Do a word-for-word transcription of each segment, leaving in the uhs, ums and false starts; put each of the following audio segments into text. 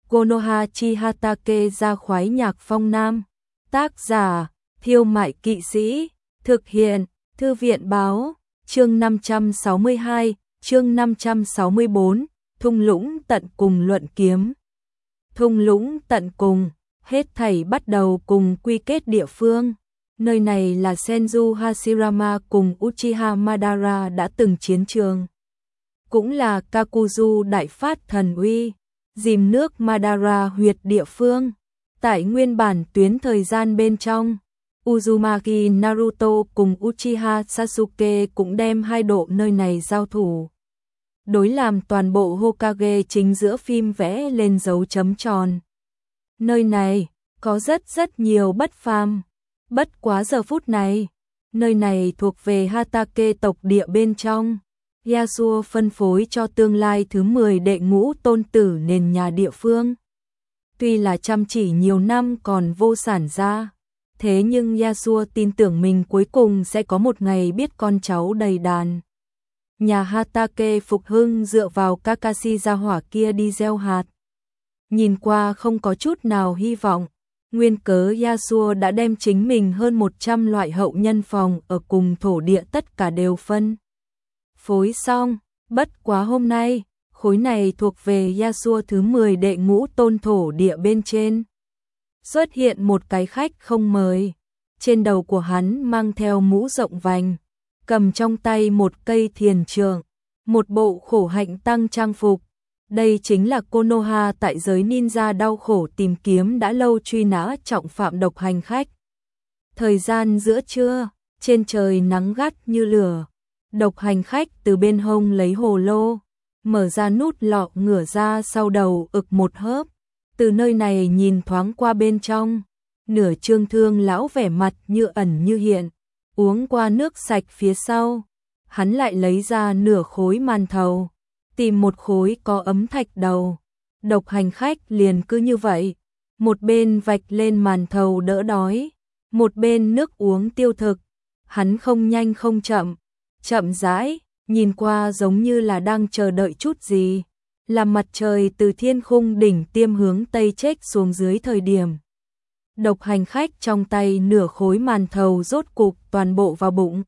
Konoha chi Hatake ra khoái nhạc phong nam. Tác giả, Thiêu Mại Kỵ Sĩ. Thực hiện, Thư viện Báo. Chương năm trăm sáu mươi hai, chương năm trăm sáu mươi bốn, thung lũng tận cùng luận kiếm. Thung lũng tận cùng, hết thảy bắt đầu cùng quy kết địa phương. Nơi này là Senju Hashirama cùng Uchiha Madara đã từng chiến trường. Cũng là Kakuzu đại phát thần uy, dìm nước Madara huyệt địa phương. Tại nguyên bản tuyến thời gian bên trong, Uzumaki Naruto cùng Uchiha Sasuke cũng đem hai độ nơi này giao thủ. Đối làm toàn bộ Hokage chính giữa phim vẽ lên dấu chấm tròn. Nơi này có rất rất nhiều bất phàm. Bất quá giờ phút này, nơi này thuộc về Hatake tộc địa bên trong. Yasuo phân phối cho tương lai thứ mười đệ ngũ tôn tử nền nhà địa phương. Tuy là chăm chỉ nhiều năm còn vô sản ra, thế nhưng Yasuo tin tưởng mình cuối cùng sẽ có một ngày biết con cháu đầy đàn. Nhà Hatake phục hưng dựa vào Kakashi gia hỏa kia đi gieo hạt. Nhìn qua không có chút nào hy vọng, nguyên cớ Yasuo đã đem chính mình hơn một trăm loại hậu nhân phòng ở cùng thổ địa tất cả đều phân phối xong. Bất quá hôm nay, khối này thuộc về Yasuo thứ mười đệ ngũ tôn thổ địa bên trên. Xuất hiện một cái khách không mời, trên đầu của hắn mang theo mũ rộng vành, cầm trong tay một cây thiền trượng, một bộ khổ hạnh tăng trang phục. Đây chính là Konoha tại giới ninja đau khổ tìm kiếm đã lâu truy nã trọng phạm độc hành khách. Thời gian giữa trưa, trên trời nắng gắt như lửa, độc hành khách từ bên hông lấy hồ lô, mở ra nút lọ ngửa ra sau đầu ực một hớp, từ nơi này nhìn thoáng qua bên trong, nửa trương thương lão vẻ mặt như ẩn như hiện, uống qua nước sạch phía sau, hắn lại lấy ra nửa khối màn thầu, tìm một khối có ấm thạch đầu. Độc hành khách liền cứ như vậy, một bên vạch lên màn thầu đỡ đói, một bên nước uống tiêu thực. Hắn không nhanh không chậm, chậm rãi, nhìn qua giống như là đang chờ đợi chút gì, là mặt trời từ thiên khung đỉnh tiêm hướng tây chếch xuống dưới thời điểm. Độc hành khách trong tay nửa khối màn thầu rốt cục toàn bộ vào bụng.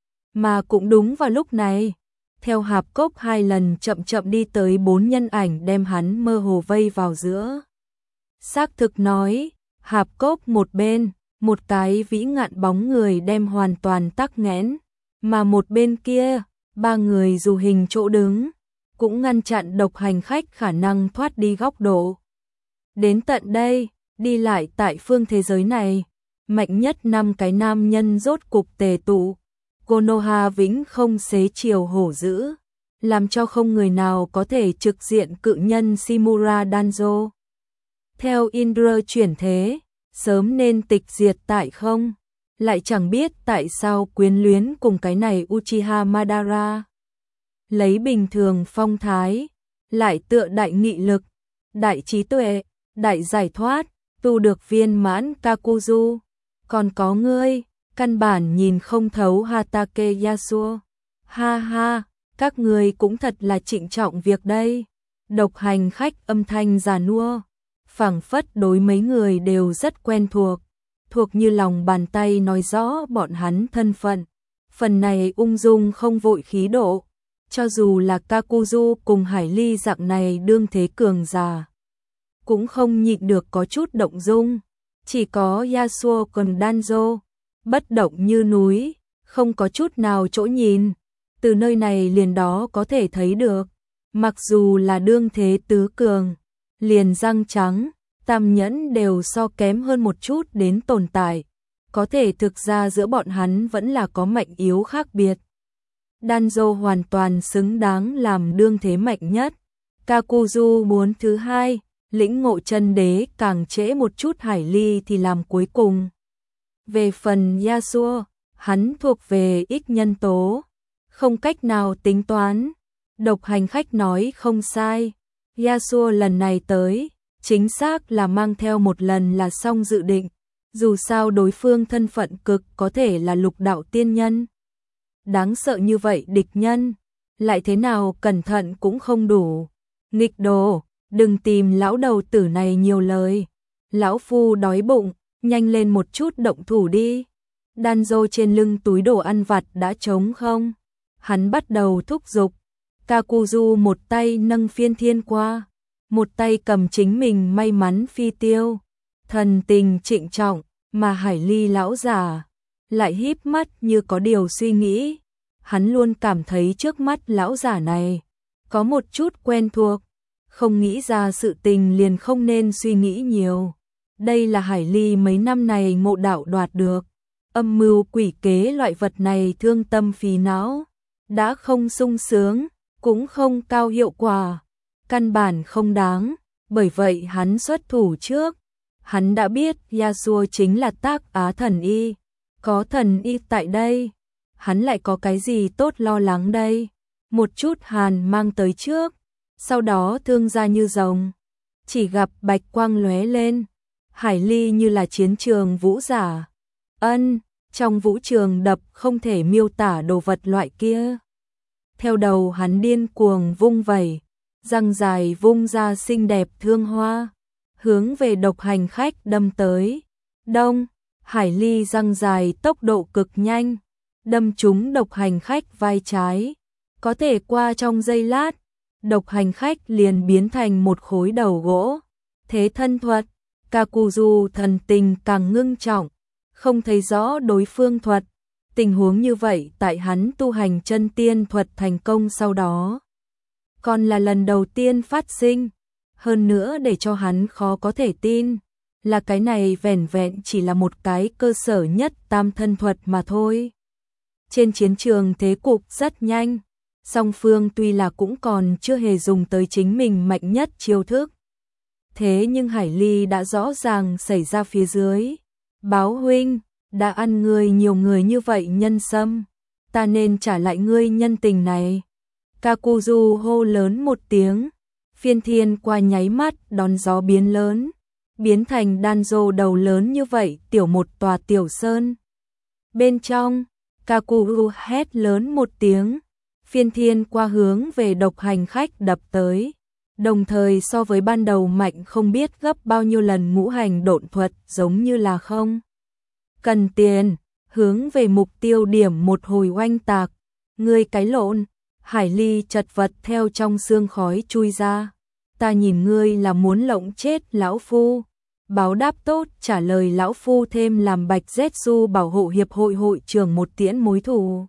Mà cũng đúng vào lúc này, theo hạp cốc hai lần chậm chậm đi tới bốn nhân ảnh đem hắn mơ hồ vây vào giữa. Xác thực nói, hạp cốc một bên, một cái vĩ ngạn bóng người đem hoàn toàn tắc nghẽn, mà một bên kia, ba người dù hình chỗ đứng, cũng ngăn chặn độc hành khách khả năng thoát đi góc độ. Đến tận đây, đi lại tại phương thế giới này, mạnh nhất năm cái nam nhân rốt cục tề tụ. Konoha vĩnh không xế chiều hổ dữ, làm cho không người nào có thể trực diện cự nhân Shimura Danzo. Theo Indra chuyển thế, sớm nên tịch diệt tại không, lại chẳng biết tại sao quyến luyến cùng cái này Uchiha Madara. Lấy bình thường phong thái, lại tựa đại nghị lực, đại trí tuệ, đại giải thoát, tu được viên mãn Kakuzu. Còn có ngươi, căn bản nhìn không thấu Hatake Yasuo. Ha ha, các ngươi cũng thật là trịnh trọng việc đây. Độc hành khách âm thanh già nua, phảng phất đối mấy người đều rất quen thuộc, thuộc như lòng bàn tay nói rõ bọn hắn thân phận. Phần này ung dung không vội khí độ, cho dù là Kakuzu cùng Hải Ly dạng này đương thế cường già, cũng không nhịn được có chút động dung. Chỉ có Yasuo còn Danzo, bất động như núi, không có chút nào chỗ nhìn. Từ nơi này liền đó có thể thấy được, mặc dù là đương thế tứ cường, liền răng trắng, tam nhẫn đều so kém hơn một chút đến tồn tại. Có thể thực ra giữa bọn hắn vẫn là có mạnh yếu khác biệt. Danzo hoàn toàn xứng đáng làm đương thế mạnh nhất. Kakuzu muốn thứ hai, lĩnh ngộ chân đế càng trễ một chút. Hải Ly thì làm cuối cùng. Về phần Yasuo, hắn thuộc về ít nhân tố, không cách nào tính toán. Độc hành khách nói không sai, Yasuo lần này tới, chính xác là mang theo một lần là xong dự định, dù sao đối phương thân phận cực có thể là lục đạo tiên nhân. Đáng sợ như vậy địch nhân, lại thế nào cẩn thận cũng không đủ. Nghịch đồ, đừng tìm lão đầu tử này nhiều lời. Lão phu đói bụng, nhanh lên một chút động thủ đi. Danzo trên lưng túi đồ ăn vặt đã trống không? Hắn bắt đầu thúc giục. Kakuzu một tay nâng phiên thiên qua, một tay cầm chính mình may mắn phi tiêu. Thần tình trịnh trọng, mà Hải Ly lão già lại híp mắt như có điều suy nghĩ. Hắn luôn cảm thấy trước mắt lão giả này có một chút quen thuộc, không nghĩ ra sự tình liền không nên suy nghĩ nhiều. Đây là Hải Ly mấy năm này ngộ đạo đoạt được. Âm mưu quỷ kế loại vật này thương tâm phí não, đã không sung sướng, cũng không cao hiệu quả, căn bản không đáng, bởi vậy hắn xuất thủ trước. Hắn đã biết Yasuo chính là Tác Á thần y, có thần y tại đây, hắn lại có cái gì tốt lo lắng đây. Một chút hàn mang tới trước, sau đó thương ra như rồng, chỉ gặp bạch quang lóe lên. Hải Ly như là chiến trường vũ giả. Ân, trong vũ trường đập không thể miêu tả đồ vật loại kia. Theo đầu hắn điên cuồng vung vẩy, răng dài vung ra xinh đẹp thương hoa, hướng về độc hành khách đâm tới. Đông, Hải Ly răng dài tốc độ cực nhanh, đâm trúng độc hành khách vai trái. Có thể qua trong giây lát, độc hành khách liền biến thành một khối đầu gỗ. Thế thân thuật, Kakuzu thần tình càng ngưng trọng, không thấy rõ đối phương thuật. Tình huống như vậy tại hắn tu hành chân tiên thuật thành công sau đó, còn là lần đầu tiên phát sinh. Hơn nữa để cho hắn khó có thể tin, là cái này vẻn vẹn chỉ là một cái cơ sở nhất tam thân thuật mà thôi. Trên chiến trường thế cục rất nhanh, song phương tuy là cũng còn chưa hề dùng tới chính mình mạnh nhất chiêu thức. Thế nhưng Hải Ly đã rõ ràng xảy ra phía dưới. Báo huynh, đã ăn người nhiều người như vậy nhân sâm, ta nên trả lại ngươi nhân tình này. Kakuzu hô lớn một tiếng, phiên thiên qua nháy mắt đón gió biến lớn, biến thành Danzo đầu lớn như vậy tiểu một tòa tiểu sơn. Bên trong, Kakuzu hét lớn một tiếng, phiên thiên qua hướng về độc hành khách đập tới. Đồng thời so với ban đầu mạnh không biết gấp bao nhiêu lần ngũ hành độn thuật, giống như là không cần tiền, hướng về mục tiêu điểm một hồi oanh tạc. Ngươi cái lộn. Hải Ly chật vật theo trong xương khói chui ra. Ta nhìn ngươi là muốn lộng chết lão phu. Báo đáp tốt, trả lời lão phu thêm làm Bạch Zetsu bảo hộ hiệp hội hội trưởng một tiễn mối thù.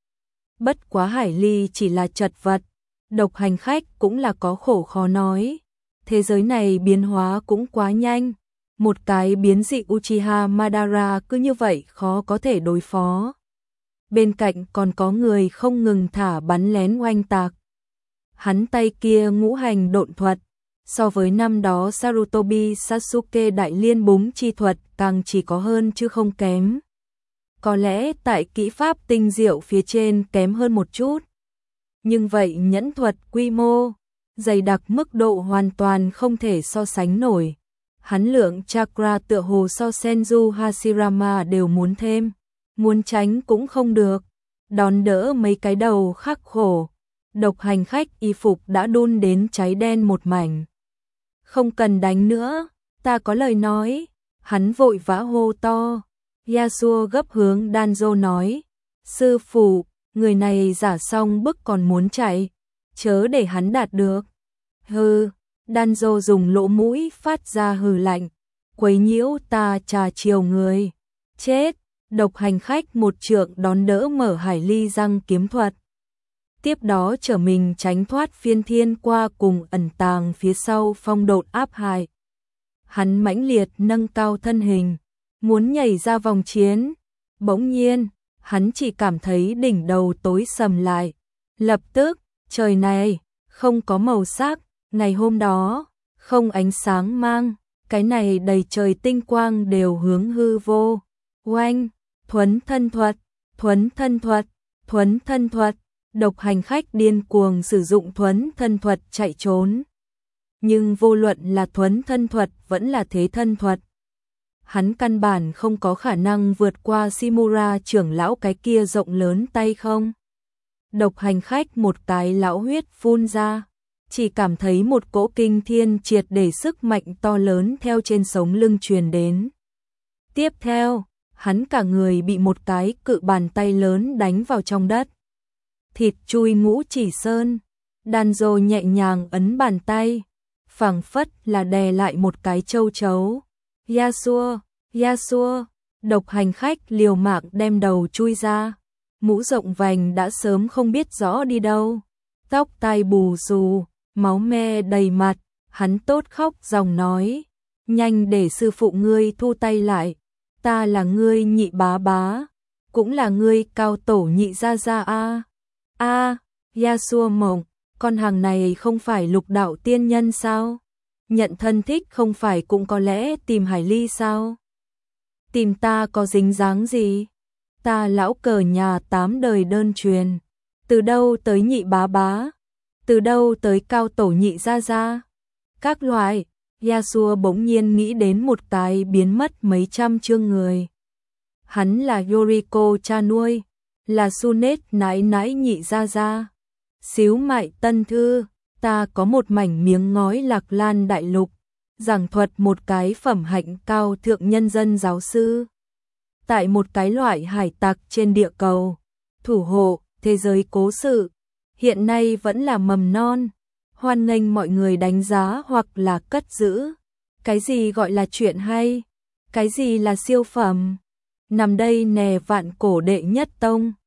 Bất quá Hải Ly chỉ là chật vật, độc hành khách cũng là có khổ khó nói. Thế giới này biến hóa cũng quá nhanh, một cái biến dị Uchiha Madara cứ như vậy khó có thể đối phó. Bên cạnh còn có người không ngừng thả bắn lén oanh tạc. Hắn tay kia ngũ hành độn thuật, so với năm đó Sarutobi Sasuke đại liên búng chi thuật càng chỉ có hơn chứ không kém. Có lẽ tại kỹ pháp tinh diệu phía trên kém hơn một chút. Nhưng vậy nhẫn thuật quy mô, dày đặc mức độ hoàn toàn không thể so sánh nổi. Hắn lượng chakra tựa hồ so Senju Hashirama đều muốn thêm, muốn tránh cũng không được. Đón đỡ mấy cái đầu khắc khổ, độc hành khách y phục đã đun đến cháy đen một mảnh. Không cần đánh nữa, ta có lời nói. Hắn vội vã hô to. Yasuo gấp hướng Danzo nói, sư phụ, người này giả xong bức còn muốn chạy, chớ để hắn đạt được. Hừ, Danzo dùng lỗ mũi phát ra hừ lạnh, quấy nhiễu ta trà chiều người. Chết, độc hành khách một trượng đón đỡ mở Hải Ly răng kiếm thuật. Tiếp đó trở mình tránh thoát phiên thiên qua cùng ẩn tàng phía sau phong độn áp hại. Hắn mãnh liệt nâng cao thân hình, muốn nhảy ra vòng chiến. Bỗng nhiên, hắn chỉ cảm thấy đỉnh đầu tối sầm lại. Lập tức, trời này, không có màu sắc, ngày hôm đó, không ánh sáng mang, cái này đầy trời tinh quang đều hướng hư vô. Oanh, thuấn thân thuật, thuấn thân thuật, thuấn thân thuật, độc hành khách điên cuồng sử dụng thuấn thân thuật chạy trốn. Nhưng vô luận là thuấn thân thuật vẫn là thế thân thuật, hắn căn bản không có khả năng vượt qua Shimura trưởng lão cái kia rộng lớn tay không. Độc hành khách một cái lão huyết phun ra, chỉ cảm thấy một cỗ kinh thiên triệt để sức mạnh to lớn theo trên sống lưng truyền đến. Tiếp theo, hắn cả người bị một cái cự bàn tay lớn đánh vào trong đất. Thịt chui ngũ chỉ sơn, Danzo nhẹ nhàng ấn bàn tay, phảng phất là đè lại một cái châu chấu. Yasuo, Yasuo, độc hành khách liều mạng đem đầu chui ra. Mũ rộng vành đã sớm không biết rõ đi đâu. Tóc tai bù xù, máu me đầy mặt, hắn tốt khóc dòng nói. Nhanh để sư phụ ngươi thu tay lại. Ta là ngươi nhị bá bá, cũng là ngươi cao tổ nhị gia gia a. A, Yasuo mộng, con hàng này không phải lục đạo tiên nhân sao? Nhận thân thích không phải cũng có lẽ tìm Hải Ly sao? Tìm ta có dính dáng gì? Ta lão cờ nhà tám đời đơn truyền, từ đâu tới nhị bá bá? Từ đâu tới cao tổ nhị gia gia? Các loại, Yasuo bỗng nhiên nghĩ đến một cái biến mất mấy trăm chương người. Hắn là Yoriko cha nuôi, là Sunet nãi nãi nhị gia gia. Xíu mại tân thư, ta có một mảnh miếng ngói Lạc Lan đại lục, giảng thuật một cái phẩm hạnh cao thượng nhân dân giáo sư. Tại một cái loại hải tặc trên địa cầu, thủ hộ thế giới cố sự, hiện nay vẫn là mầm non, hoan nghênh mọi người đánh giá hoặc là cất giữ. Cái gì gọi là chuyện hay? Cái gì là siêu phẩm? Nằm đây nè vạn cổ đệ nhất tông.